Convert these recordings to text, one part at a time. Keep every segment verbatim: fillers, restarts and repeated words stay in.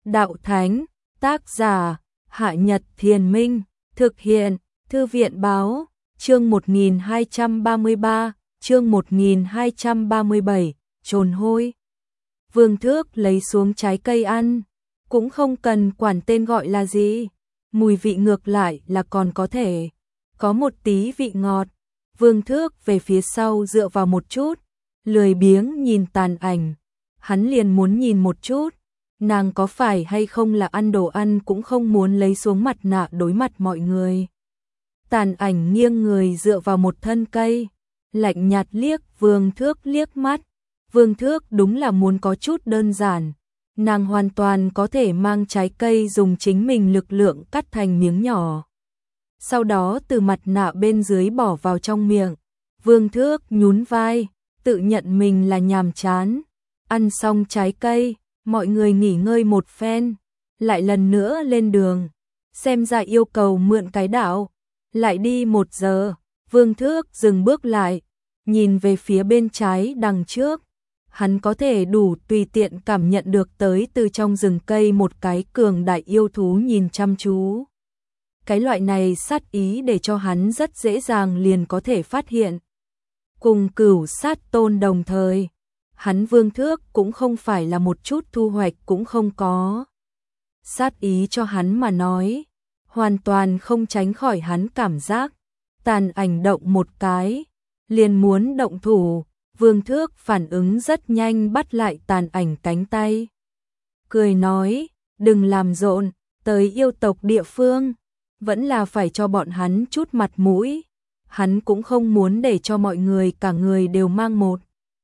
Đạo Thánh, tác giả, Hạ Nhật Thiền Minh, thực hiện, Thư viện Báo, chương một nghìn hai trăm ba mươi ba, chương một nghìn hai trăm ba mươi bảy, trồn hôi. Vương Thước lấy xuống trái cây ăn, cũng không cần quản tên gọi là gì, mùi vị ngược lại là còn có thể, có một tí vị ngọt. Vương Thước về phía sau dựa vào một chút, lười biếng nhìn Tàn Ảnh, hắn liền muốn nhìn một chút, nàng có phải hay không là ăn đồ ăn cũng không muốn lấy xuống mặt nạ đối mặt mọi người. Tàn Ảnh nghiêng người dựa vào một thân cây, lạnh nhạt liếc Vương Thước liếc mắt. Vương Thước đúng là muốn có chút đơn giản, nàng hoàn toàn có thể mang trái cây dùng chính mình lực lượng cắt thành miếng nhỏ. Sau đó từ mặt nạ bên dưới bỏ vào trong miệng. Vương Thước nhún vai, tự nhận mình là nhàm chán. Ăn xong trái cây, mọi người nghỉ ngơi một phen, lại lần nữa lên đường. Xem ra yêu cầu mượn cái đạo, lại đi một giờ. Vương Thước dừng bước lại, nhìn về phía bên trái đằng trước. Hắn có thể đủ tùy tiện cảm nhận được tới từ trong rừng cây một cái cường đại yêu thú nhìn chăm chú. Cái loại này sát ý để cho hắn rất dễ dàng liền có thể phát hiện. Cùng Cửu Sát Tôn đồng thời, hắn Vương Thước cũng không phải là một chút thu hoạch cũng không có. Sát ý cho hắn mà nói, hoàn toàn không tránh khỏi hắn cảm giác. Tàn Ảnh động một cái, liền muốn động thủ. Vương Thước phản ứng rất nhanh bắt lại Tàn Ảnh cánh tay. Cười nói, đừng làm rộn, tới yêu tộc địa phương, vẫn là phải cho bọn hắn chút mặt mũi. Hắn cũng không muốn để cho mọi người cả người đều mang một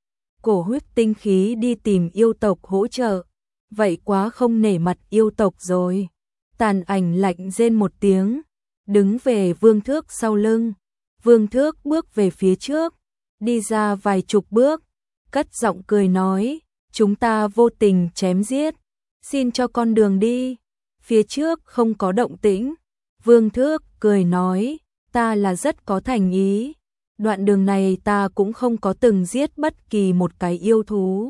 cổ huyết tinh khí đi tìm yêu tộc hỗ trợ. Vậy quá không nể mặt yêu tộc rồi. Tàn Ảnh lạnh rên một tiếng, đứng về Vương Thước sau lưng. Vương Thước bước về phía trước, đi ra vài chục bước, cất giọng cười nói, chúng ta vô tình chém giết, xin cho con đường đi. Phía trước không có động tĩnh. Vương Thước cười nói, ta là rất có thành ý, đoạn đường này ta cũng không có từng giết bất kỳ một cái yêu thú.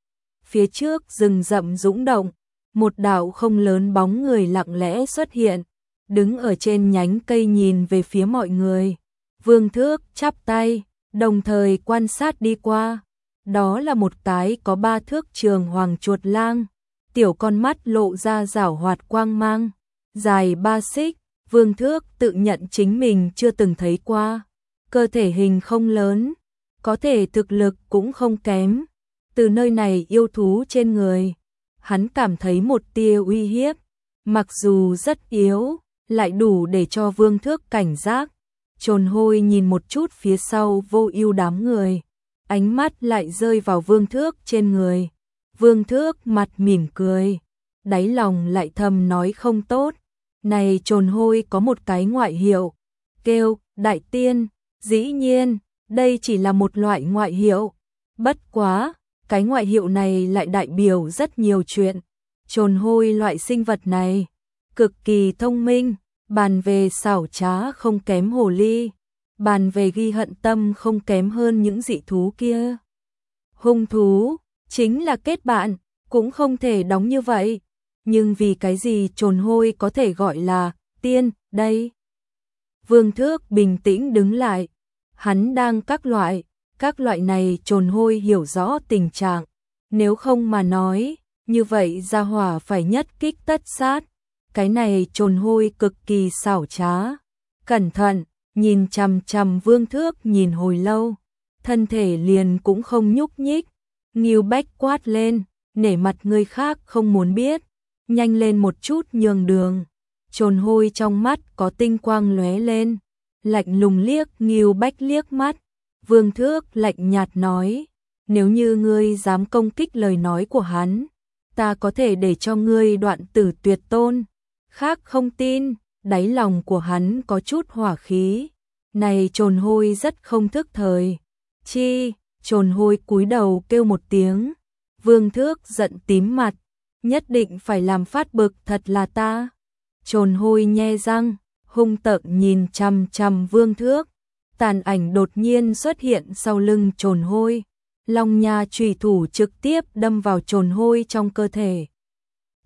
Phía trước rừng rậm dũng động, một đạo không lớn bóng người lặng lẽ xuất hiện, đứng ở trên nhánh cây nhìn về phía mọi người. Vương Thước chắp tay, đồng thời quan sát đi qua. Đó là một cái có ba thước trường hoàng chuột lang, tiểu con mắt lộ ra giảo hoạt quang mang, dài ba xích. Vương Thước tự nhận chính mình chưa từng thấy qua. Cơ thể hình không lớn, có thể thực lực cũng không kém. Từ nơi này yêu thú trên người, hắn cảm thấy một tia uy hiếp, mặc dù rất yếu, lại đủ để cho Vương Thước cảnh giác. Trồn hôi nhìn một chút phía sau vô ưu đám người, ánh mắt lại rơi vào Vương Thước trên người. Vương Thước mặt mỉm cười, đáy lòng lại thầm nói không tốt. Này trồn hôi có một cái ngoại hiệu, kêu Đại Tiên. Dĩ nhiên, đây chỉ là một loại ngoại hiệu. Bất quá, cái ngoại hiệu này lại đại biểu rất nhiều chuyện. Trồn hôi loại sinh vật này, cực kỳ thông minh, bàn về xảo trá không kém hồ ly, bàn về ghi hận tâm không kém hơn những dị thú kia. Hung thú, chính là kết bạn, cũng không thể đóng như vậy. Nhưng vì cái gì trồn hôi có thể gọi là tiên đây? Vương Thước bình tĩnh đứng lại, hắn đang các loại, các loại này trồn hôi hiểu rõ tình trạng. Nếu không mà nói, như vậy gia hỏa phải nhất kích tất sát. Cái này trồn hôi cực kỳ xảo trá, cẩn thận, nhìn chằm chằm Vương Thước nhìn hồi lâu, thân thể liền cũng không nhúc nhích. Ngưu Bách quát lên, nể mặt người khác không muốn biết, nhanh lên một chút nhường đường. Trồn hôi trong mắt có tinh quang lóe lên, lạnh lùng liếc Ngưu Bách liếc mắt. Vương Thước lạnh nhạt nói, nếu như ngươi dám công kích lời nói của hắn, ta có thể để cho ngươi đoạn tử tuyệt tôn. Khác không tin. Đáy lòng của hắn có chút hỏa khí. Này trồn hôi rất không thức thời. Chi, trồn hôi cúi đầu kêu một tiếng. Vương Thước giận tím mặt, nhất định phải làm phát bực thật là ta. Trồn hôi nhe răng, hung tợn nhìn chằm chằm Vương Thước. Tàn Ảnh đột nhiên xuất hiện sau lưng trồn hôi, long nha chùy thủ trực tiếp đâm vào trồn hôi trong cơ thể.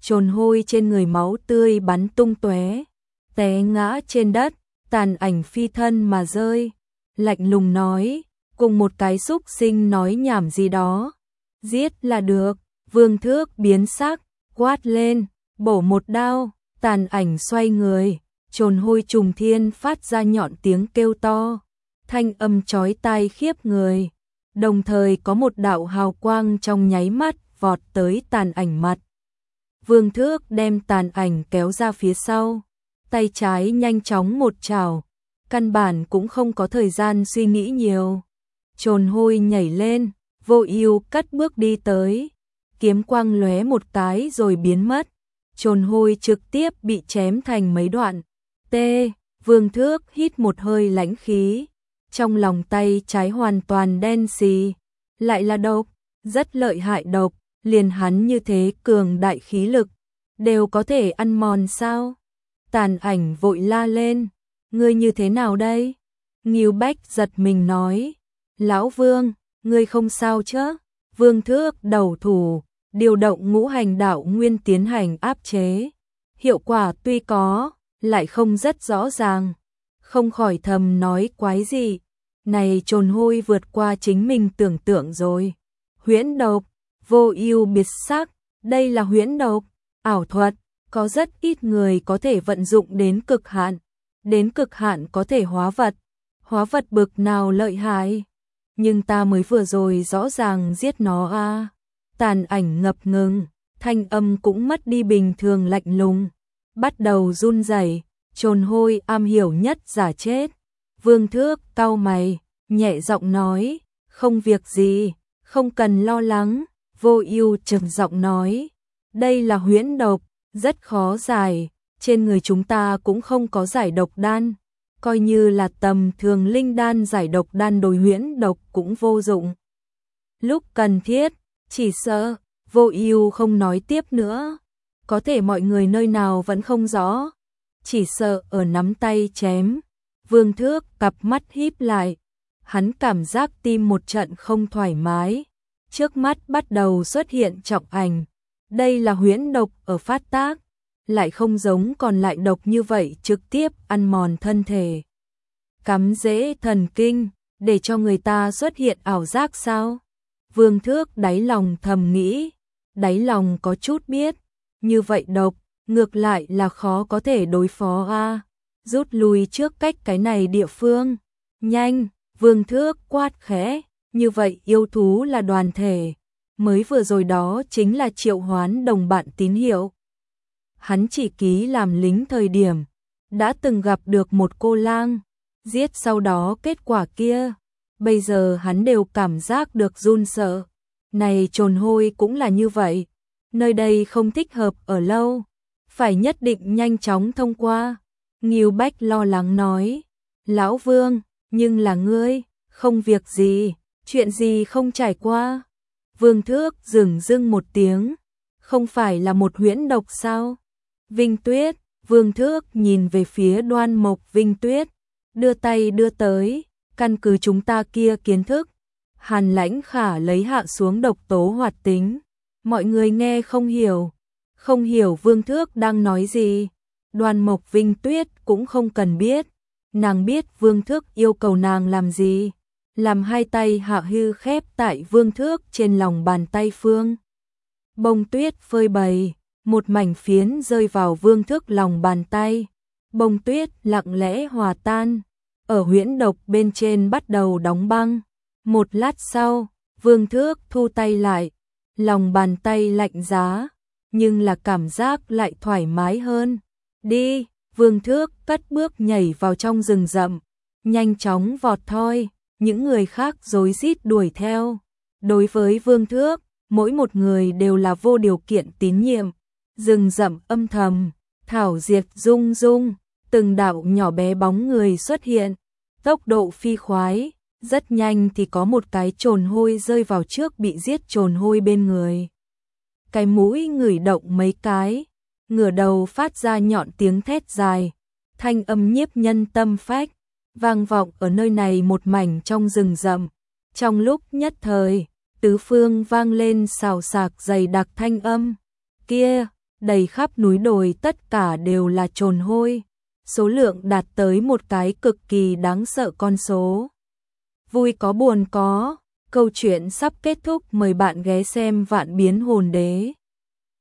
trồn hôi trên người máu tươi bắn tung tóe, té ngã trên đất, tàn ảnh phi thân mà rơi, lạnh lùng nói, cùng một cái xúc sinh nói nhảm gì đó, giết là được. Vương Thước biến sắc, quát lên, bổ một đao, tàn ảnh xoay người, trồn hôi trùng thiên phát ra nhọn tiếng kêu to, thanh âm chói tai khiếp người, đồng thời có một đạo hào quang trong nháy mắt vọt tới tàn ảnh mặt. Vương Thước đem tàn ảnh kéo ra phía sau, tay trái nhanh chóng một chảo, căn bản cũng không có thời gian suy nghĩ nhiều. Trồn hôi nhảy lên, Vô Ưu cất bước đi tới, kiếm quang lóe một cái rồi biến mất. Trồn hôi trực tiếp bị chém thành mấy đoạn. T. Vương Thước hít một hơi lãnh khí, trong lòng tay trái hoàn toàn đen xì, lại là độc, rất lợi hại độc, liền hắn như thế cường đại khí lực, đều có thể ăn mòn sao? Tàn ảnh vội la lên, ngươi như thế nào đây? Ngưu Bách giật mình nói, lão Vương, ngươi không sao chứ? Vương Thước đầu thủ, điều động ngũ hành đạo nguyên tiến hành áp chế. Hiệu quả tuy có, lại không rất rõ ràng. Không khỏi thầm nói quái gì. Này trồn hôi vượt qua chính mình tưởng tượng rồi. Huyễn độc, Vô Ưu biệt sắc, đây là huyễn độc, ảo thuật, có rất ít người có thể vận dụng đến cực hạn. Đến cực hạn có thể hóa vật. Hóa vật bực nào lợi hại. Nhưng ta mới vừa rồi rõ ràng giết nó a. À. Tàn ảnh ngập ngừng, thanh âm cũng mất đi bình thường lạnh lùng, bắt đầu run rẩy, trồn hôi am hiểu nhất giả chết. Vương Thước cau mày, nhẹ giọng nói, không việc gì, không cần lo lắng. Vô Ưu trầm giọng nói, đây là huyễn độc, rất khó giải, trên người chúng ta cũng không có giải độc đan, coi như là tầm thường linh đan giải độc đan đối huyễn độc cũng vô dụng. Lúc cần thiết, chỉ sợ, Vô Ưu không nói tiếp nữa, có thể mọi người nơi nào vẫn không rõ, chỉ sợ ở nắm tay chém. Vương Thước cặp mắt híp lại, hắn cảm giác tim một trận không thoải mái, trước mắt bắt đầu xuất hiện trọng ảnh, đây là huyễn độc ở phát tác, lại không giống còn lại độc như vậy trực tiếp ăn mòn thân thể, cắm rễ thần kinh, để cho người ta xuất hiện ảo giác sao? Vương Thước đáy lòng thầm nghĩ, đáy lòng có chút biết, như vậy độc, ngược lại là khó có thể đối phó a. Rút lui trước cách cái này địa phương. Nhanh, Vương Thước quát khẽ, như vậy yêu thú là đoàn thể, mới vừa rồi đó chính là triệu hoán đồng bạn tín hiệu. Hắn chỉ ký làm lính thời điểm, đã từng gặp được một cô lang, giết sau đó kết quả kia. Bây giờ hắn đều cảm giác được run sợ. Này trồn hôi cũng là như vậy. Nơi đây không thích hợp ở lâu. Phải nhất định nhanh chóng thông qua. Ngưu Bách lo lắng nói. Lão Vương, nhưng là ngươi, không việc gì, chuyện gì không trải qua. Vương Thước dửng dưng một tiếng. Không phải là một huyễn độc sao? Vinh Tuyết, Vương Thước nhìn về phía Đoan Mộc Vinh Tuyết. Đưa tay đưa tới. Căn cứ chúng ta kia kiến thức, Hàn Lãnh Khả lấy hạ xuống độc tố hoạt tính. Mọi người nghe không hiểu, không hiểu Vương Thước đang nói gì. Đoan Mộc Vinh Tuyết cũng không cần biết, nàng biết Vương Thước yêu cầu nàng làm gì. Làm hai tay hạ hư khép tại Vương Thước trên lòng bàn tay phương. Bông tuyết phơi bày, một mảnh phiến rơi vào Vương Thước lòng bàn tay. Bông tuyết lặng lẽ hòa tan. Ở huyễn độc bên trên bắt đầu đóng băng. Một lát sau, Vương Thước thu tay lại, lòng bàn tay lạnh giá, nhưng là cảm giác lại thoải mái hơn. Đi, Vương Thước cất bước nhảy vào trong rừng rậm, nhanh chóng vọt thoi, những người khác rối rít đuổi theo. Đối với Vương Thước, mỗi một người đều là vô điều kiện tín nhiệm. Rừng rậm âm thầm, thảo diệt rung rung, từng đạo nhỏ bé bóng người xuất hiện. Tốc độ phi khoái, rất nhanh thì có một cái trồn hôi rơi vào trước bị giết trồn hôi bên người. Cái mũi ngửi động mấy cái, ngửa đầu phát ra nhọn tiếng thét dài, thanh âm nhiếp nhân tâm phách, vang vọng ở nơi này một mảnh trong rừng rậm. Trong lúc nhất thời, tứ phương vang lên xào xạc dày đặc thanh âm. Kia, đầy khắp núi đồi tất cả đều là trồn hôi, số lượng đạt tới một cái cực kỳ đáng sợ con số. Vui có buồn có, câu chuyện sắp kết thúc, mời bạn ghé xem Vạn Biến Hồn Đế.